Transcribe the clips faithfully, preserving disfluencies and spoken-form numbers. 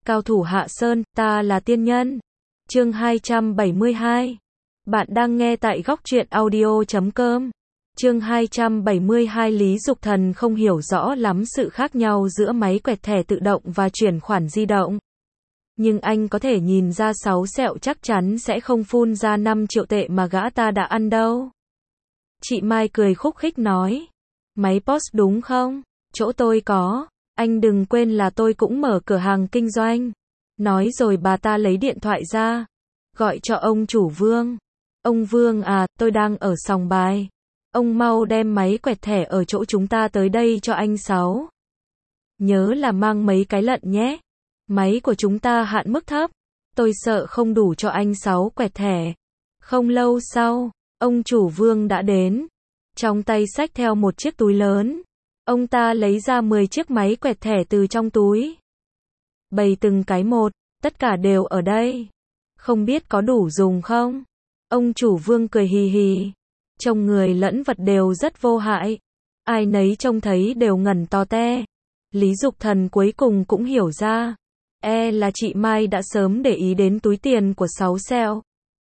Cao thủ Hạ Sơn, ta là tiên nhân. Chương hai trăm bảy mươi hai. Bạn đang nghe tại góc truyện audio chấm com. Chương hai trăm bảy mươi hai. Lý Dục Thần không hiểu rõ lắm sự khác nhau giữa máy quẹt thẻ tự động và chuyển khoản di động. Nhưng anh có thể nhìn ra sáu sẹo chắc chắn sẽ không phun ra năm triệu tệ mà gã ta đã ăn đâu. Chị Mai cười khúc khích nói. Máy pê ô ét đúng không? Chỗ tôi có. Anh đừng quên là tôi cũng mở cửa hàng kinh doanh. Nói rồi bà ta lấy điện thoại ra. Gọi cho ông chủ Vương. Ông Vương à, tôi đang ở sòng bài. Ông mau đem máy quẹt thẻ ở chỗ chúng ta tới đây cho anh Sáu. Nhớ là mang mấy cái lận nhé. Máy của chúng ta hạn mức thấp. Tôi sợ không đủ cho anh Sáu quẹt thẻ. Không lâu sau, ông chủ Vương đã đến. Trong tay xách theo một chiếc túi lớn. Ông ta lấy ra mười chiếc máy quẹt thẻ từ trong túi. Bày từng cái một, tất cả đều ở đây. Không biết có đủ dùng không? Ông chủ Vương cười hì hì. Trông người lẫn vật đều rất vô hại. Ai nấy trông thấy đều ngẩn to te. Lý Dục Thần cuối cùng cũng hiểu ra. E là chị Mai đã sớm để ý đến túi tiền của Sáu sẹo.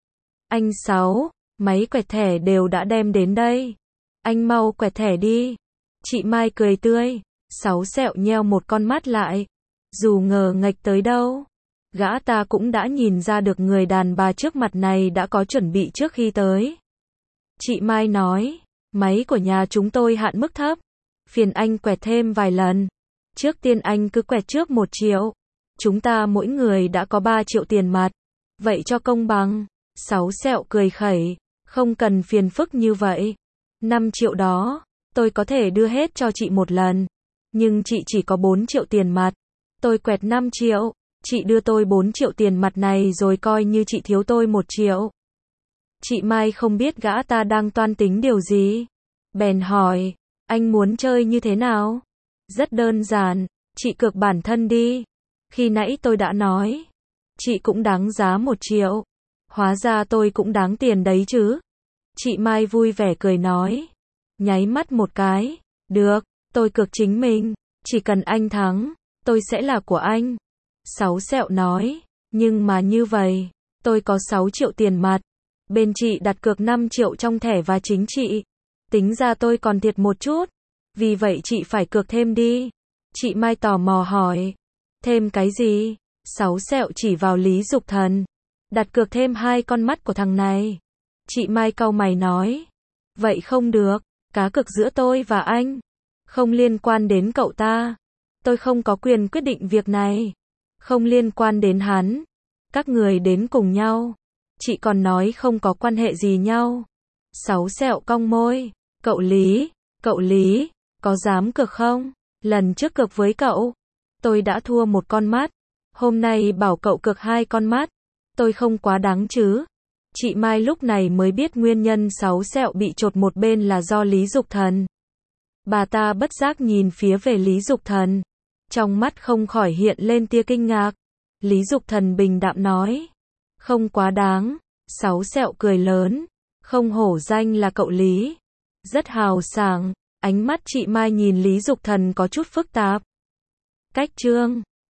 Anh Sáu, máy quẹt thẻ đều đã đem đến đây. Anh mau quẹt thẻ đi. Chị Mai cười tươi. Sáu sẹo nheo một con mắt lại. Dù ngờ nghệch tới đâu, gã ta cũng đã nhìn ra được người đàn bà trước mặt này đã có chuẩn bị trước khi tới. Chị Mai nói, máy của nhà chúng tôi hạn mức thấp. Phiền anh quẹt thêm vài lần. Trước tiên anh cứ quẹt trước một triệu. Chúng ta mỗi người đã có ba triệu tiền mặt. Vậy cho công bằng. Sáu sẹo cười khẩy. Không cần phiền phức như vậy. Năm triệu đó, tôi có thể đưa hết cho chị một lần. Nhưng chị chỉ có bốn triệu tiền mặt. Tôi quẹt năm triệu. Chị đưa tôi bốn triệu tiền mặt này rồi coi như chị thiếu tôi một triệu. Chị Mai không biết gã ta đang toan tính điều gì. Bèn hỏi, anh muốn chơi như thế nào? Rất đơn giản, chị cược bản thân đi. Khi nãy tôi đã nói, chị cũng đáng giá một triệu. Hóa ra tôi cũng đáng tiền đấy chứ. Chị Mai vui vẻ cười nói. Nháy mắt một cái. Được, tôi cược chính mình. Chỉ cần anh thắng, tôi sẽ là của anh. Sáu sẹo nói. Nhưng mà như vậy, tôi có sáu triệu tiền mặt. Bên chị đặt cược năm triệu trong thẻ và chính chị. Tính ra tôi còn thiệt một chút. Vì vậy chị phải cược thêm đi. Chị Mai tò mò hỏi. Thêm cái gì? Sáu sẹo chỉ vào Lý Dục Thần. Đặt cược thêm hai con mắt của thằng này. Chị Mai cau mày nói. Vậy không được. Cá cược giữa tôi và anh. Không liên quan đến cậu ta. Tôi không có quyền quyết định việc này. Không liên quan đến hắn. Các người đến cùng nhau. Chị còn nói không có quan hệ gì nhau. Sáu sẹo cong môi. Cậu Lý, cậu Lý, có dám cược không? Lần trước cược với cậu, tôi đã thua một con mắt. Hôm nay bảo cậu cược hai con mắt. Tôi không quá đáng chứ? Chị Mai lúc này mới biết nguyên nhân Sáu sẹo bị chột một bên là do Lý Dục Thần. Bà ta bất giác nhìn phía về Lý Dục Thần. Trong mắt không khỏi hiện lên tia kinh ngạc. Lý Dục Thần bình đạm nói. Không quá đáng. Sáu sẹo cười lớn. Không hổ danh là cậu Lý. Rất hào sảng. Ánh mắt chị Mai nhìn Lý Dục Thần có chút phức tạp. Cách chương